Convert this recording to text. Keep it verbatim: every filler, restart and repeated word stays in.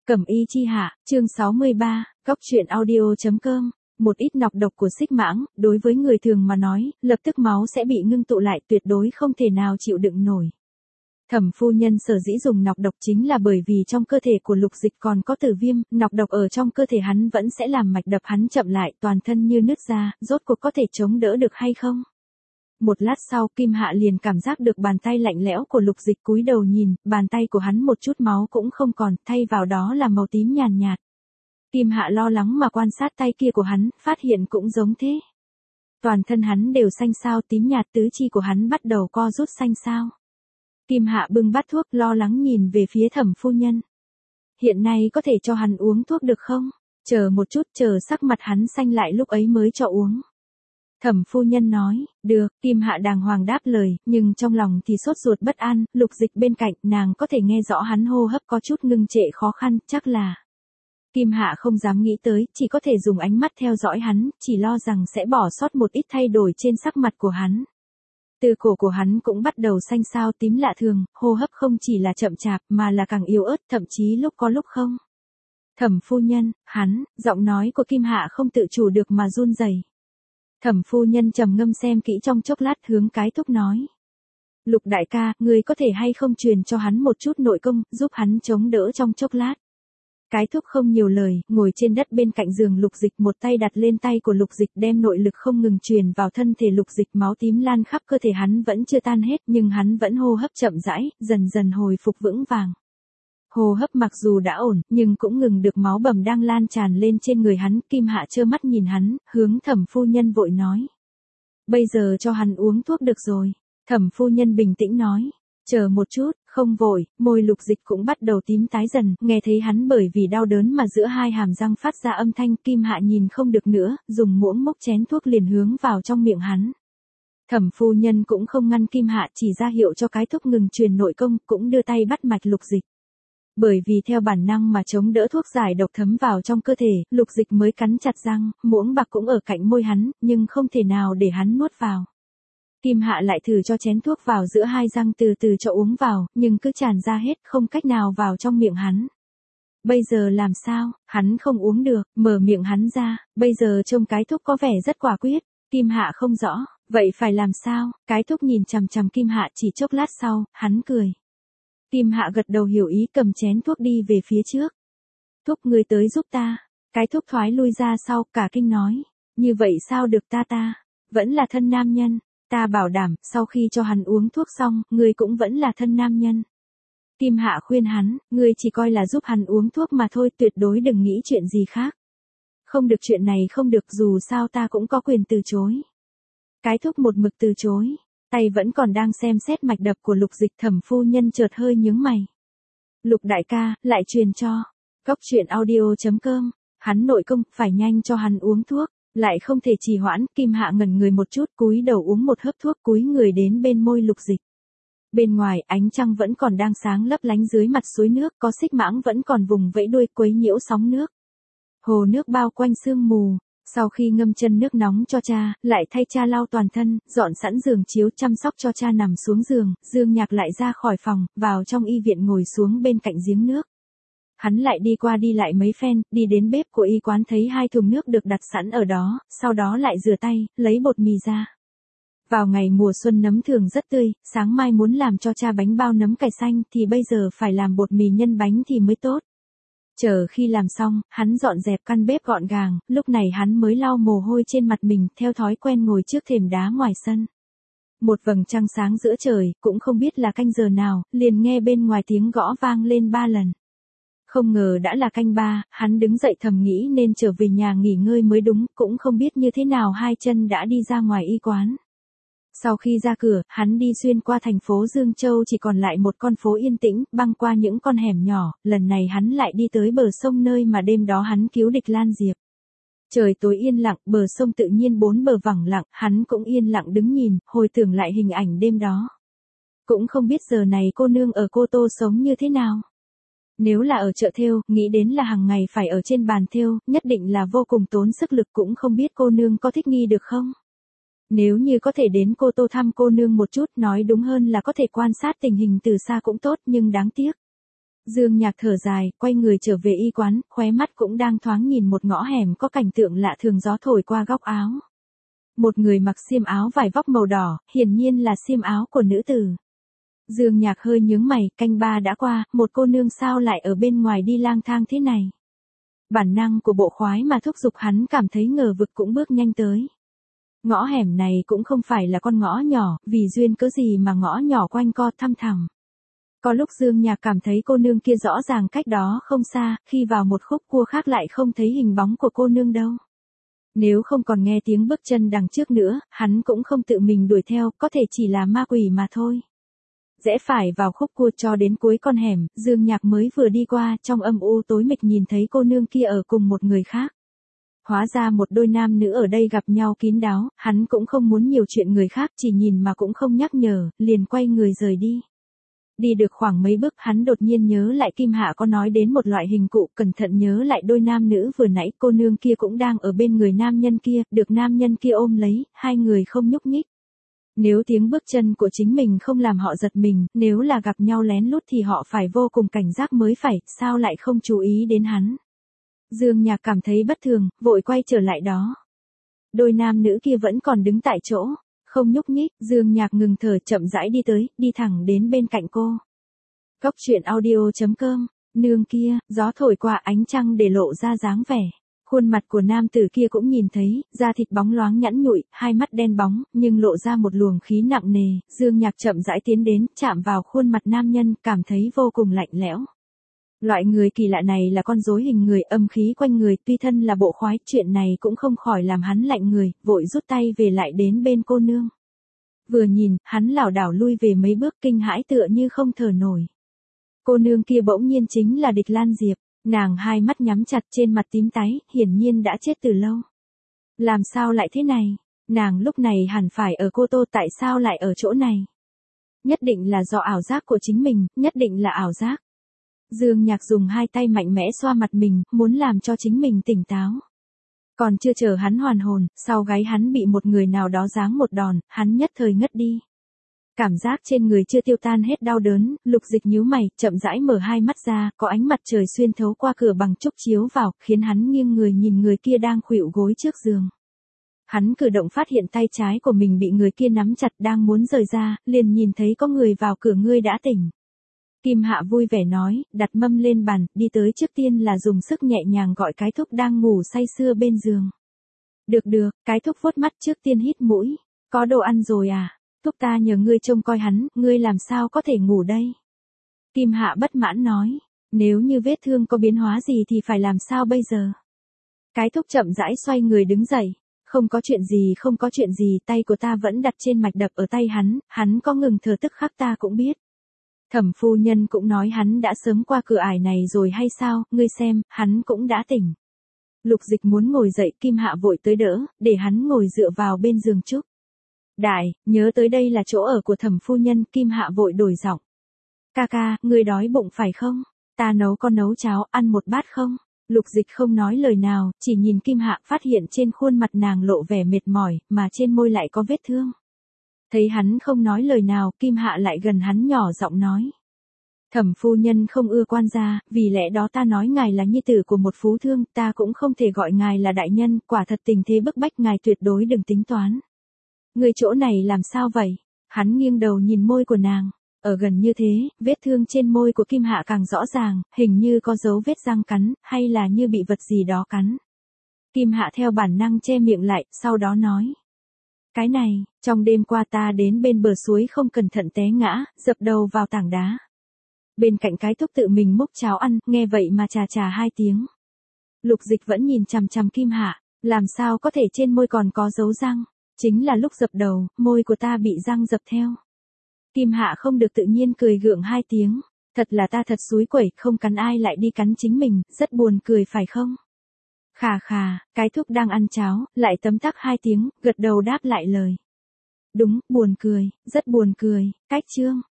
Cẩm y chi hạ, chương sáu mươi ba, góc truyện audio.com. Một ít nọc độc của xích mãng, đối với người thường mà nói, lập tức máu sẽ bị ngưng tụ lại, tuyệt đối không thể nào chịu đựng nổi. Thẩm phu nhân sở dĩ dùng nọc độc chính là bởi vì trong cơ thể của Lục Dịch còn có tử viêm, nọc độc ở trong cơ thể hắn vẫn sẽ làm mạch đập hắn chậm lại, toàn thân như nứt ra, rốt cuộc có thể chống đỡ được hay không? Một lát sau, Kim Hạ liền cảm giác được bàn tay lạnh lẽo của Lục Dịch, cúi đầu nhìn, bàn tay của hắn một chút máu cũng không còn, thay vào đó là màu tím nhàn nhạt, nhạt. Kim Hạ lo lắng mà quan sát tay kia của hắn, phát hiện cũng giống thế. Toàn thân hắn đều xanh xao tím nhạt, tứ chi của hắn bắt đầu co rút xanh xao. Kim Hạ bưng bát thuốc lo lắng nhìn về phía Thẩm phu nhân. Hiện nay có thể cho hắn uống thuốc được không? Chờ một chút, chờ sắc mặt hắn xanh lại lúc ấy mới cho uống. Thẩm phu nhân nói, được, Kim Hạ đàng hoàng đáp lời, nhưng trong lòng thì sốt ruột bất an. Lục Dịch bên cạnh, nàng có thể nghe rõ hắn hô hấp có chút ngưng trệ khó khăn, chắc là. Kim Hạ không dám nghĩ tới, chỉ có thể dùng ánh mắt theo dõi hắn, chỉ lo rằng sẽ bỏ sót một ít thay đổi trên sắc mặt của hắn. Từ cổ của hắn cũng bắt đầu xanh xao tím lạ thường, hô hấp không chỉ là chậm chạp mà là càng yếu ớt, thậm chí lúc có lúc không. Thẩm phu nhân, hắn, giọng nói của Kim Hạ không tự chủ được mà run rẩy. Thẩm phu nhân trầm ngâm xem kỹ trong chốc lát, hướng cái thúc nói. Lục đại ca, ngươi có thể hay không truyền cho hắn một chút nội công, giúp hắn chống đỡ trong chốc lát. Cái thúc không nhiều lời, ngồi trên đất bên cạnh giường Lục Dịch, một tay đặt lên tay của Lục Dịch đem nội lực không ngừng truyền vào thân thể Lục Dịch, máu tím lan khắp cơ thể hắn vẫn chưa tan hết nhưng hắn vẫn hô hấp chậm rãi, dần dần hồi phục vững vàng. Hô hấp mặc dù đã ổn, nhưng cũng ngừng được, máu bầm đang lan tràn lên trên người hắn. Kim Hạ trơ mắt nhìn hắn, hướng Thẩm phu nhân vội nói. Bây giờ cho hắn uống thuốc được rồi. Thẩm phu nhân bình tĩnh nói. Chờ một chút, không vội. Môi Lục Dịch cũng bắt đầu tím tái dần, nghe thấy hắn bởi vì đau đớn mà giữa hai hàm răng phát ra âm thanh. Kim Hạ nhìn không được nữa, dùng muỗng múc chén thuốc liền hướng vào trong miệng hắn. Thẩm phu nhân cũng không ngăn Kim Hạ, chỉ ra hiệu cho cái thúc ngừng truyền nội công, cũng đưa tay bắt mạch Lục Dịch. Bởi vì theo bản năng mà chống đỡ thuốc giải độc thấm vào trong cơ thể, Lục Dịch mới cắn chặt răng, muỗng bạc cũng ở cạnh môi hắn, nhưng không thể nào để hắn nuốt vào. Kim Hạ lại thử cho chén thuốc vào giữa hai răng từ từ cho uống vào, nhưng cứ tràn ra hết, không cách nào vào trong miệng hắn. Bây giờ làm sao, hắn không uống được, mở miệng hắn ra, bây giờ trông cái thúc có vẻ rất quả quyết. Kim Hạ không rõ, vậy phải làm sao? Cái thúc nhìn chằm chằm Kim Hạ, chỉ chốc lát sau, hắn cười. Kim Hạ gật đầu hiểu ý, cầm chén thuốc đi về phía trước. Thúc, ngươi tới giúp ta. Cái thúc thoái lui ra sau, cả kinh nói. Như vậy sao được, ta ta, vẫn là thân nam nhân. Ta bảo đảm, sau khi cho hắn uống thuốc xong, ngươi cũng vẫn là thân nam nhân. Kim Hạ khuyên hắn, ngươi chỉ coi là giúp hắn uống thuốc mà thôi, tuyệt đối đừng nghĩ chuyện gì khác. Không được, chuyện này không được, dù sao ta cũng có quyền từ chối. Cái thúc một mực từ chối. Tay vẫn còn đang xem xét mạch đập của Lục Dịch. Thẩm phu nhân chợt hơi nhướng mày. Lục đại ca, lại truyền cho. Góc truyện audio.com. Hắn nội công, phải nhanh cho hắn uống thuốc. Lại không thể trì hoãn. Kim Hạ ngẩn người một chút, cúi đầu uống một hớp thuốc, cúi người đến bên môi Lục Dịch. Bên ngoài, ánh trăng vẫn còn đang sáng lấp lánh dưới mặt suối nước, có xích mãng vẫn còn vùng vẫy đuôi quấy nhiễu sóng nước. Hồ nước bao quanh sương mù. Sau khi ngâm chân nước nóng cho cha, lại thay cha lau toàn thân, dọn sẵn giường chiếu chăm sóc cho cha nằm xuống giường, Dương Nhạc lại ra khỏi phòng, vào trong y viện ngồi xuống bên cạnh giếng nước. Hắn lại đi qua đi lại mấy phen, đi đến bếp của y quán thấy hai thùng nước được đặt sẵn ở đó, sau đó lại rửa tay, lấy bột mì ra. Vào ngày mùa xuân nấm thường rất tươi, sáng mai muốn làm cho cha bánh bao nấm cải xanh thì bây giờ phải làm bột mì nhân bánh thì mới tốt. Chờ khi làm xong, hắn dọn dẹp căn bếp gọn gàng, lúc này hắn mới lau mồ hôi trên mặt mình, theo thói quen ngồi trước thềm đá ngoài sân. Một vầng trăng sáng giữa trời, cũng không biết là canh giờ nào, liền nghe bên ngoài tiếng gõ vang lên ba lần. Không ngờ đã là canh ba, hắn đứng dậy thầm nghĩ nên trở về nhà nghỉ ngơi mới đúng, cũng không biết như thế nào hai chân đã đi ra ngoài y quán. Sau khi ra cửa, hắn đi xuyên qua thành phố Dương Châu, chỉ còn lại một con phố yên tĩnh, băng qua những con hẻm nhỏ, lần này hắn lại đi tới bờ sông nơi mà đêm đó hắn cứu địch Lan Diệp. Trời tối yên lặng, bờ sông tự nhiên bốn bờ vắng lặng, hắn cũng yên lặng đứng nhìn, hồi tưởng lại hình ảnh đêm đó. Cũng không biết giờ này cô nương ở Cô Tô sống như thế nào. Nếu là ở chợ thêu, nghĩ đến là hàng ngày phải ở trên bàn thêu, nhất định là vô cùng tốn sức lực, cũng không biết cô nương có thích nghi được không. Nếu như có thể đến Cô Tô thăm cô nương một chút, nói đúng hơn là có thể quan sát tình hình từ xa cũng tốt, nhưng đáng tiếc. Dương Nhạc thở dài, quay người trở về y quán, khóe mắt cũng đang thoáng nhìn một ngõ hẻm có cảnh tượng lạ thường gió thổi qua góc áo. Một người mặc xiêm áo vải vóc màu đỏ, hiển nhiên là xiêm áo của nữ tử. Dương Nhạc hơi nhướng mày, canh ba đã qua, một cô nương sao lại ở bên ngoài đi lang thang thế này. Bản năng của bộ khoái mà thúc giục hắn cảm thấy ngờ vực cũng bước nhanh tới. Ngõ hẻm này cũng không phải là con ngõ nhỏ, vì duyên cớ gì mà ngõ nhỏ quanh co thăm thẳm. Có lúc Dương Nhạc cảm thấy cô nương kia rõ ràng cách đó không xa, khi vào một khúc cua khác lại không thấy hình bóng của cô nương đâu. Nếu không còn nghe tiếng bước chân đằng trước nữa, hắn cũng không tự mình đuổi theo, có thể chỉ là ma quỷ mà thôi. Rẽ phải vào khúc cua cho đến cuối con hẻm, Dương Nhạc mới vừa đi qua, trong âm u tối mịt nhìn thấy cô nương kia ở cùng một người khác. Hóa ra một đôi nam nữ ở đây gặp nhau kín đáo, hắn cũng không muốn nhiều chuyện người khác, chỉ nhìn mà cũng không nhắc nhở, liền quay người rời đi. Đi được khoảng mấy bước hắn đột nhiên nhớ lại Kim Hạ có nói đến một loại hình cụ, cẩn thận nhớ lại đôi nam nữ vừa nãy, cô nương kia cũng đang ở bên người nam nhân kia, được nam nhân kia ôm lấy, hai người không nhúc nhích. Nếu tiếng bước chân của chính mình không làm họ giật mình, nếu là gặp nhau lén lút thì họ phải vô cùng cảnh giác mới phải, sao lại không chú ý đến hắn. Dương Nhạc cảm thấy bất thường, vội quay trở lại đó. Đôi nam nữ kia vẫn còn đứng tại chỗ, không nhúc nhích, Dương Nhạc ngừng thở chậm rãi đi tới, đi thẳng đến bên cạnh cô. Góc truyện audio chấm com, nương kia, gió thổi qua ánh trăng để lộ ra dáng vẻ. Khuôn mặt của nam tử kia cũng nhìn thấy, da thịt bóng loáng nhẵn nhụi, hai mắt đen bóng, nhưng lộ ra một luồng khí nặng nề. Dương Nhạc chậm rãi tiến đến, chạm vào khuôn mặt nam nhân, cảm thấy vô cùng lạnh lẽo. Loại người kỳ lạ này là con rối hình người, âm khí quanh người, tuy thân là bộ khoái, chuyện này cũng không khỏi làm hắn lạnh người, vội rút tay về lại đến bên cô nương. Vừa nhìn, hắn lảo đảo lui về mấy bước kinh hãi tựa như không thở nổi. Cô nương kia bỗng nhiên chính là Địch Lan Diệp, nàng hai mắt nhắm chặt trên mặt tím tái, hiển nhiên đã chết từ lâu. Làm sao lại thế này? Nàng lúc này hẳn phải ở Cô Tô, tại sao lại ở chỗ này? Nhất định là do ảo giác của chính mình, nhất định là ảo giác. Dương Nhạc dùng hai tay mạnh mẽ xoa mặt mình, muốn làm cho chính mình tỉnh táo. Còn chưa chờ hắn hoàn hồn, sau gáy hắn bị một người nào đó giáng một đòn, hắn nhất thời ngất đi. Cảm giác trên người chưa tiêu tan hết đau đớn, Lục Dịch nhíu mày, chậm rãi mở hai mắt ra, có ánh mặt trời xuyên thấu qua cửa bằng trúc chiếu vào, khiến hắn nghiêng người nhìn người kia đang khuỵu gối trước giường. Hắn cử động phát hiện tay trái của mình bị người kia nắm chặt đang muốn rời ra, liền nhìn thấy có người vào cửa, ngươi đã tỉnh. Kim Hạ vui vẻ nói, đặt mâm lên bàn, đi tới trước tiên là dùng sức nhẹ nhàng gọi cái thúc đang ngủ say sưa bên giường. Được được, cái thúc vuốt mắt trước tiên hít mũi, có đồ ăn rồi à, thúc ta nhờ ngươi trông coi hắn, ngươi làm sao có thể ngủ đây. Kim Hạ bất mãn nói, nếu như vết thương có biến hóa gì thì phải làm sao bây giờ. Cái thúc chậm rãi xoay người đứng dậy, không có chuyện gì không có chuyện gì, tay của ta vẫn đặt trên mạch đập ở tay hắn, hắn có ngừng thở tức khắc ta cũng biết. Thẩm phu nhân cũng nói hắn đã sớm qua cửa ải này rồi hay sao, ngươi xem, hắn cũng đã tỉnh. Lục Dịch muốn ngồi dậy, Kim Hạ vội tới đỡ, để hắn ngồi dựa vào bên giường trúc. Đại, nhớ tới đây là chỗ ở của thẩm phu nhân, Kim Hạ vội đổi giọng. Ca ca, ngươi đói bụng phải không? Ta nấu con nấu cháo, ăn một bát không? Lục Dịch không nói lời nào, chỉ nhìn Kim Hạ, phát hiện trên khuôn mặt nàng lộ vẻ mệt mỏi, mà trên môi lại có vết thương. Thấy hắn không nói lời nào, Kim Hạ lại gần hắn nhỏ giọng nói. Thẩm phu nhân không ưa quan gia, vì lẽ đó ta nói ngài là nhi tử của một phú thương, ta cũng không thể gọi ngài là đại nhân, quả thật tình thế bức bách ngài tuyệt đối đừng tính toán. Người chỗ này làm sao vậy? Hắn nghiêng đầu nhìn môi của nàng, ở gần như thế, vết thương trên môi của Kim Hạ càng rõ ràng, hình như có dấu vết răng cắn, hay là như bị vật gì đó cắn. Kim Hạ theo bản năng che miệng lại, sau đó nói. Cái này, trong đêm qua ta đến bên bờ suối không cẩn thận té ngã, dập đầu vào tảng đá. Bên cạnh cái thúc tự mình múc cháo ăn, nghe vậy mà chà chà hai tiếng. Lục Dịch vẫn nhìn chằm chằm Kim Hạ, làm sao có thể trên môi còn có dấu răng, chính là lúc dập đầu, môi của ta bị răng dập theo. Kim Hạ không được tự nhiên cười gượng hai tiếng, thật là ta thật xúi quẩy, không cắn ai lại đi cắn chính mình, rất buồn cười phải không? Khà khà, cái thúc đang ăn cháo, lại tấm tắc hai tiếng, gật đầu đáp lại lời. Đúng, buồn cười, rất buồn cười, cách chương.